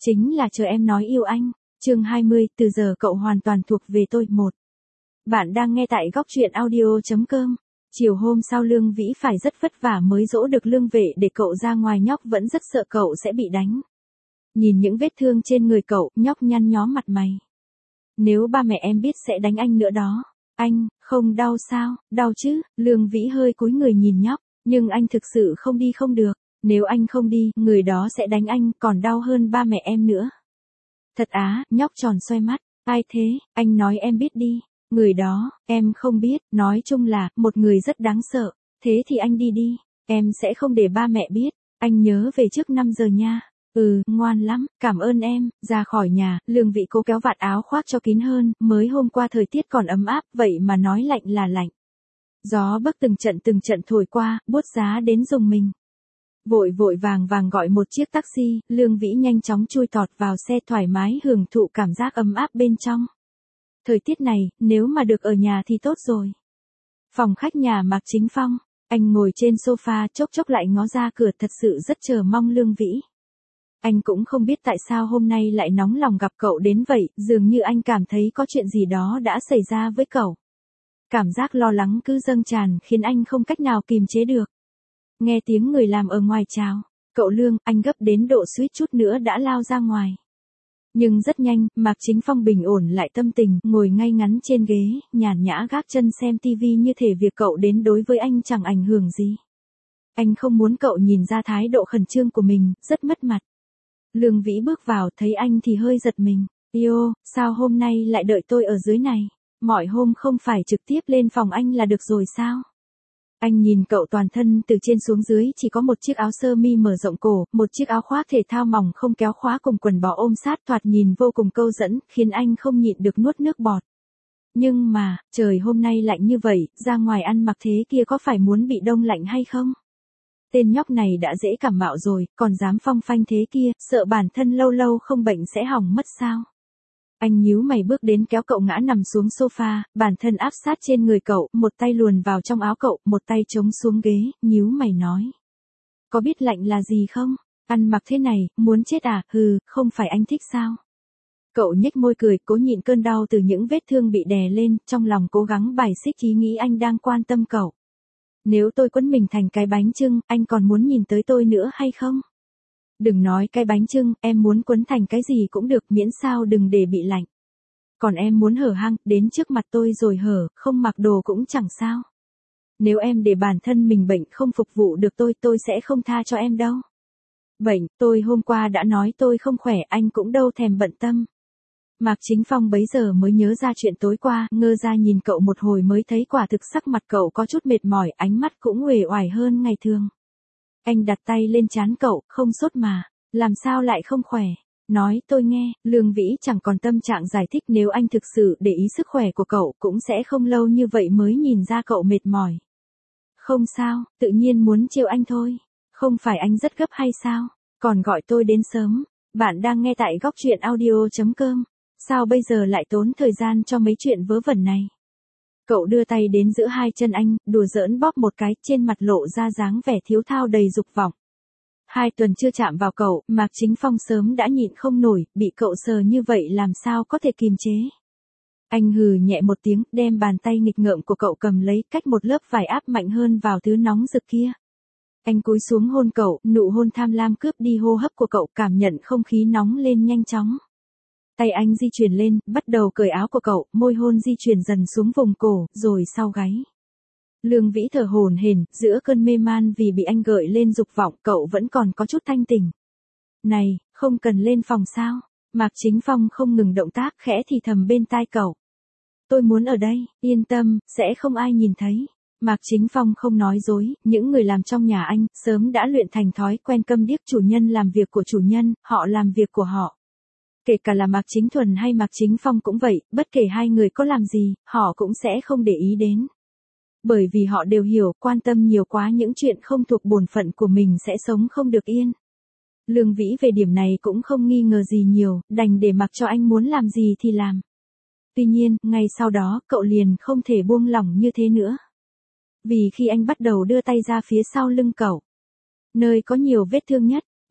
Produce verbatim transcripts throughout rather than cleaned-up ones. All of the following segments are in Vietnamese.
Chính là chờ em nói yêu anh. Chương hai mươi, từ giờ cậu hoàn toàn thuộc về tôi. Một. Bạn đang nghe tại góc truyện audio chấm com. Chiều hôm sau Lương Vĩ phải rất vất vả mới dỗ được Lương Vệ để cậu ra ngoài, nhóc vẫn rất sợ cậu sẽ bị đánh. Nhìn những vết thương trên người cậu, nhóc nhăn nhó mặt mày. Nếu ba mẹ em biết sẽ đánh anh nữa đó. Anh, không đau sao? Đau chứ? Lương Vĩ hơi cúi người nhìn nhóc, nhưng anh thực sự không đi không được. Nếu anh không đi, người đó sẽ đánh anh, còn đau hơn ba mẹ em nữa. Thật á? Nhóc tròn xoay mắt. Ai thế? Anh nói em biết đi. Người đó, em không biết, nói chung là, một người rất đáng sợ. Thế thì anh đi đi, em sẽ không để ba mẹ biết. Anh nhớ về trước năm giờ nha. Ừ, ngoan lắm, cảm ơn em. Ra khỏi nhà, Lương Vĩ cố kéo vạt áo khoác cho kín hơn, mới hôm qua thời tiết còn ấm áp, vậy mà nói lạnh là lạnh. Gió bấc từng trận từng trận thổi qua, buốt giá đến rùng mình. Vội vội vàng vàng gọi một chiếc taxi, Lương Vĩ nhanh chóng chui tọt vào xe thoải mái hưởng thụ cảm giác ấm áp bên trong. Thời tiết này, nếu mà được ở nhà thì tốt rồi. Phòng khách nhà Mạc Chính Phong, anh ngồi trên sofa chốc chốc lại ngó ra cửa, thật sự rất chờ mong Lương Vĩ. Anh cũng không biết tại sao hôm nay lại nóng lòng gặp cậu đến vậy, dường như anh cảm thấy có chuyện gì đó đã xảy ra với cậu. Cảm giác lo lắng cứ dâng tràn khiến anh không cách nào kìm chế được. Nghe tiếng người làm ở ngoài chào, cậu Lương, anh gấp đến độ suýt chút nữa đã lao ra ngoài. Nhưng rất nhanh, Mạc Chính Phong bình ổn lại tâm tình, ngồi ngay ngắn trên ghế, nhàn nhã gác chân xem tivi như thể việc cậu đến đối với anh chẳng ảnh hưởng gì. Anh không muốn cậu nhìn ra thái độ khẩn trương của mình, rất mất mặt. Lương Vĩ bước vào, thấy anh thì hơi giật mình. Yêu, sao hôm nay lại đợi tôi ở dưới này? Mọi hôm không phải trực tiếp lên phòng anh là được rồi sao? Anh nhìn cậu toàn thân từ trên xuống dưới chỉ có một chiếc áo sơ mi mở rộng cổ, một chiếc áo khoác thể thao mỏng không kéo khóa cùng quần bò ôm sát, thoạt nhìn vô cùng câu dẫn, khiến anh không nhịn được nuốt nước bọt. Nhưng mà, trời hôm nay lạnh như vậy, ra ngoài ăn mặc thế kia có phải muốn bị đông lạnh hay không? Tên nhóc này đã dễ cảm mạo rồi, còn dám phong phanh thế kia, sợ bản thân lâu lâu không bệnh sẽ hỏng mất sao? Anh nhíu mày bước đến kéo cậu ngã nằm xuống sofa, bản thân áp sát trên người cậu, một tay luồn vào trong áo cậu, một tay chống xuống ghế, nhíu mày nói. Có biết lạnh là gì không? Ăn mặc thế này, muốn chết à? Hừ, không phải anh thích sao? Cậu nhếch môi cười, cố nhịn cơn đau từ những vết thương bị đè lên, trong lòng cố gắng bài xích ý nghĩ anh đang quan tâm cậu. Nếu tôi quấn mình thành cái bánh chưng, anh còn muốn nhìn tới tôi nữa hay không? Đừng nói cái bánh chưng, em muốn quấn thành cái gì cũng được, miễn sao đừng để bị lạnh. Còn em muốn hở hang, đến trước mặt tôi rồi hở, không mặc đồ cũng chẳng sao. Nếu em để bản thân mình bệnh không phục vụ được tôi, tôi sẽ không tha cho em đâu. Bệnh, tôi hôm qua đã nói tôi không khỏe, anh cũng đâu thèm bận tâm. Mạc Chính Phong bấy giờ mới nhớ ra chuyện tối qua, ngơ ra nhìn cậu một hồi mới thấy quả thực sắc mặt cậu có chút mệt mỏi, ánh mắt cũng uể oải hơn ngày thường. Anh đặt tay lên trán cậu, không sốt mà, làm sao lại không khỏe? Nói tôi nghe. Lương Vĩ chẳng còn tâm trạng giải thích, nếu anh thực sự để ý sức khỏe của cậu cũng sẽ không lâu như vậy mới nhìn ra cậu mệt mỏi. Không sao, tự nhiên muốn trêu anh thôi. Không phải anh rất gấp hay sao? Còn gọi tôi đến sớm. Bạn đang nghe tại góc truyện audio chấm com. Sao bây giờ lại tốn thời gian cho mấy chuyện vớ vẩn này? Cậu đưa tay đến giữa hai chân anh, đùa giỡn bóp một cái, trên mặt lộ ra dáng vẻ thiếu thao đầy dục vọng. Hai tuần chưa chạm vào cậu, Mạc Chính Phong sớm đã nhịn không nổi, bị cậu sờ như vậy làm sao có thể kiềm chế. Anh hừ nhẹ một tiếng, đem bàn tay nghịch ngợm của cậu cầm lấy, cách một lớp vải áp mạnh hơn vào thứ nóng rực kia. Anh cúi xuống hôn cậu, nụ hôn tham lam cướp đi hô hấp của cậu, cảm nhận không khí nóng lên nhanh chóng. Tay anh di chuyển lên, bắt đầu cởi áo của cậu, môi hôn di chuyển dần xuống vùng cổ, rồi sau gáy. Lương Vĩ thở hổn hển, giữa cơn mê man vì bị anh gợi lên dục vọng, cậu vẫn còn có chút thanh tỉnh. Này, không cần lên phòng sao? Mạc Chính Phong không ngừng động tác, khẽ thì thầm bên tai cậu. Tôi muốn ở đây, yên tâm, sẽ không ai nhìn thấy. Mạc Chính Phong không nói dối, những người làm trong nhà anh, sớm đã luyện thành thói quen câm điếc, chủ nhân làm việc của chủ nhân, họ làm việc của họ. Kể cả là Mạc Chính Thuần hay Mạc Chính Phong cũng vậy, bất kể hai người có làm gì, họ cũng sẽ không để ý đến. Bởi vì họ đều hiểu, quan tâm nhiều quá những chuyện không thuộc bổn phận của mình sẽ sống không được yên. Lương Vĩ về điểm này cũng không nghi ngờ gì nhiều, đành để mặc cho anh muốn làm gì thì làm. Tuy nhiên, ngay sau đó, cậu liền không thể buông lỏng như thế nữa. Vì khi anh bắt đầu đưa tay ra phía sau lưng cậu, nơi có nhiều vết thương nhất,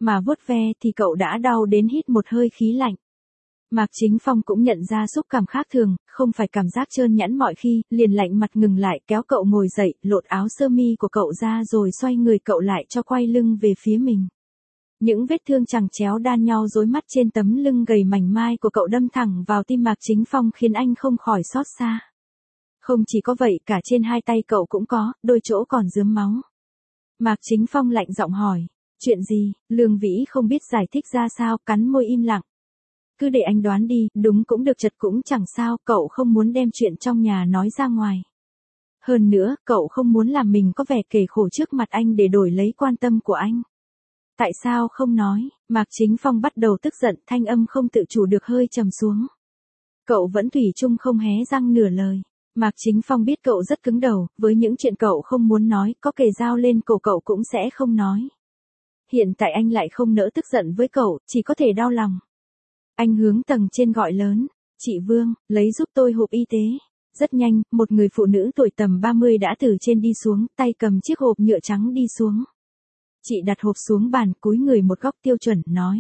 Mà vuốt ve thì cậu đã đau đến hít một hơi khí lạnh. Mạc Chính Phong cũng nhận ra xúc cảm khác thường, không phải cảm giác trơn nhẵn mọi khi, liền lạnh mặt ngừng lại kéo cậu ngồi dậy, lột áo sơ mi của cậu ra rồi xoay người cậu lại cho quay lưng về phía mình. Những vết thương chằng chéo đan nhau rối mắt trên tấm lưng gầy mảnh mai của cậu đâm thẳng vào tim Mạc Chính Phong khiến anh không khỏi xót xa. Không chỉ có vậy, cả trên hai tay cậu cũng có, đôi chỗ còn rướm máu. Mạc Chính Phong lạnh giọng hỏi, chuyện gì? Lương Vĩ không biết giải thích ra sao, cắn môi im lặng. Cứ để anh đoán đi, đúng cũng được chật cũng chẳng sao, cậu không muốn đem chuyện trong nhà nói ra ngoài. Hơn nữa, cậu không muốn làm mình có vẻ kể khổ trước mặt anh để đổi lấy quan tâm của anh. Tại sao không nói? Mạc Chính Phong bắt đầu tức giận, thanh âm không tự chủ được hơi trầm xuống. Cậu vẫn thủy chung không hé răng nửa lời. Mạc Chính Phong biết cậu rất cứng đầu, với những chuyện cậu không muốn nói, có kề dao lên cổ cậu cũng sẽ không nói. Hiện tại anh lại không nỡ tức giận với cậu, chỉ có thể đau lòng. Anh hướng tầng trên gọi lớn, chị Vương, lấy giúp tôi hộp y tế. Rất nhanh, một người phụ nữ tuổi tầm ba mươi đã từ trên đi xuống, tay cầm chiếc hộp nhựa trắng đi xuống. Chị đặt hộp xuống bàn, cúi người một góc tiêu chuẩn, nói.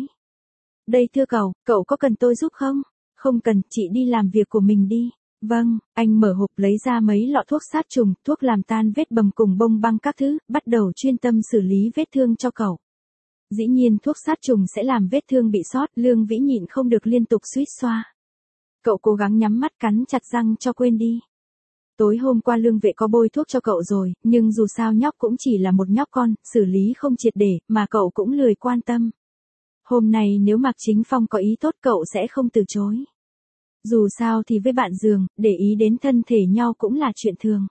Đây thưa cậu, cậu có cần tôi giúp không? Không cần, chị đi làm việc của mình đi. Vâng, anh mở hộp lấy ra mấy lọ thuốc sát trùng, thuốc làm tan vết bầm cùng bông băng các thứ, bắt đầu chuyên tâm xử lý vết thương cho cậu. Dĩ nhiên thuốc sát trùng sẽ làm vết thương bị sót, Lương Vĩ nhịn không được liên tục suýt xoa. Cậu cố gắng nhắm mắt cắn chặt răng cho quên đi. Tối hôm qua Lương Vệ có bôi thuốc cho cậu rồi, nhưng dù sao nhóc cũng chỉ là một nhóc con, xử lý không triệt để, mà cậu cũng lười quan tâm. Hôm nay nếu Mạc Chính Phong có ý tốt cậu sẽ không từ chối. Dù sao thì với bạn giường, để ý đến thân thể nhau cũng là chuyện thường.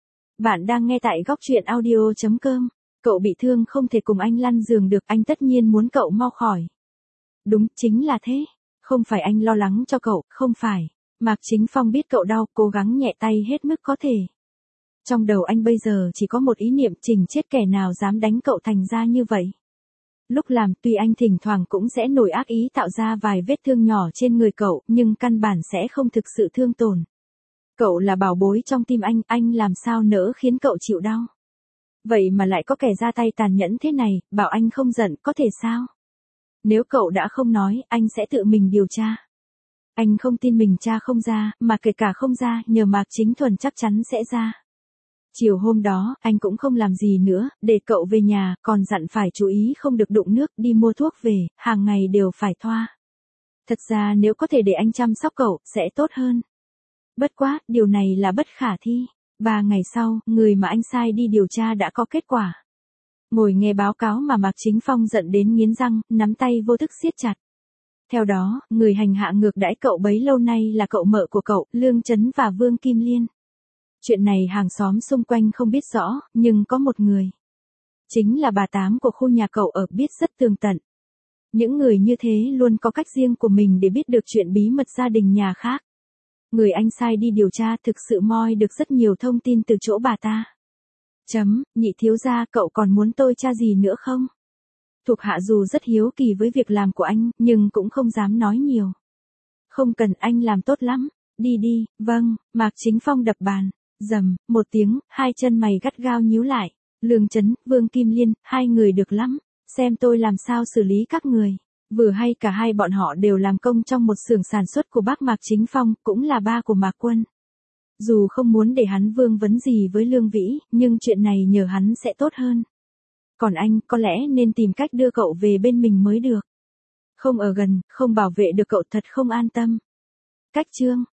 Bạn đang nghe tại góc truyện audio chấm com. Cậu bị thương không thể cùng anh lăn giường được, anh tất nhiên muốn cậu mau khỏi. Đúng, chính là thế. Không phải anh lo lắng cho cậu, không phải. Mạc Chính Phong biết cậu đau, cố gắng nhẹ tay hết mức có thể. Trong đầu anh bây giờ chỉ có một ý niệm, chỉnh chết kẻ nào dám đánh cậu thành ra như vậy. Lúc làm, tuy anh thỉnh thoảng cũng sẽ nổi ác ý tạo ra vài vết thương nhỏ trên người cậu, nhưng căn bản sẽ không thực sự thương tổn. Cậu là bảo bối trong tim anh, anh làm sao nỡ khiến cậu chịu đau. Vậy mà lại có kẻ ra tay tàn nhẫn thế này, bảo anh không giận, có thể sao? Nếu cậu đã không nói, anh sẽ tự mình điều tra. Anh không tin mình tra không ra, mà kể cả không ra, nhờ Mạc Chính Thuần chắc chắn sẽ ra. Chiều hôm đó, anh cũng không làm gì nữa, để cậu về nhà, còn dặn phải chú ý không được đụng nước, đi mua thuốc về, hàng ngày đều phải thoa. Thật ra nếu có thể để anh chăm sóc cậu, sẽ tốt hơn. Bất quá, điều này là bất khả thi. Ba ngày sau, người mà anh sai đi điều tra đã có kết quả. Ngồi nghe báo cáo mà Mạc Chính Phong giận đến nghiến răng, nắm tay vô thức siết chặt. Theo đó, người hành hạ ngược đãi cậu bấy lâu nay là cậu mợ của cậu, Lương Chấn và Vương Kim Liên. Chuyện này hàng xóm xung quanh không biết rõ, nhưng có một người. Chính là bà Tám của khu nhà cậu ở biết rất tường tận. Những người như thế luôn có cách riêng của mình để biết được chuyện bí mật gia đình nhà khác. Người anh sai đi điều tra thực sự moi được rất nhiều thông tin từ chỗ bà ta. Chấm, nhị thiếu gia, cậu còn muốn tôi tra gì nữa không? Thuộc hạ dù rất hiếu kỳ với việc làm của anh, nhưng cũng không dám nói nhiều. Không cần, anh làm tốt lắm. Đi đi, vâng. Mạc Chính Phong đập bàn. Dầm, một tiếng, hai chân mày gắt gao nhíu lại. Lương Chấn, Vương Kim Liên, hai người được lắm. Xem tôi làm sao xử lý các người. Vừa hay cả hai bọn họ đều làm công trong một xưởng sản xuất của bác Mạc Chính Phong, cũng là ba của Mạc Quân. Dù không muốn để hắn vương vấn gì với Lương Vĩ, nhưng chuyện này nhờ hắn sẽ tốt hơn. Còn anh, có lẽ nên tìm cách đưa cậu về bên mình mới được. Không ở gần, không bảo vệ được cậu thật không an tâm. Cách chương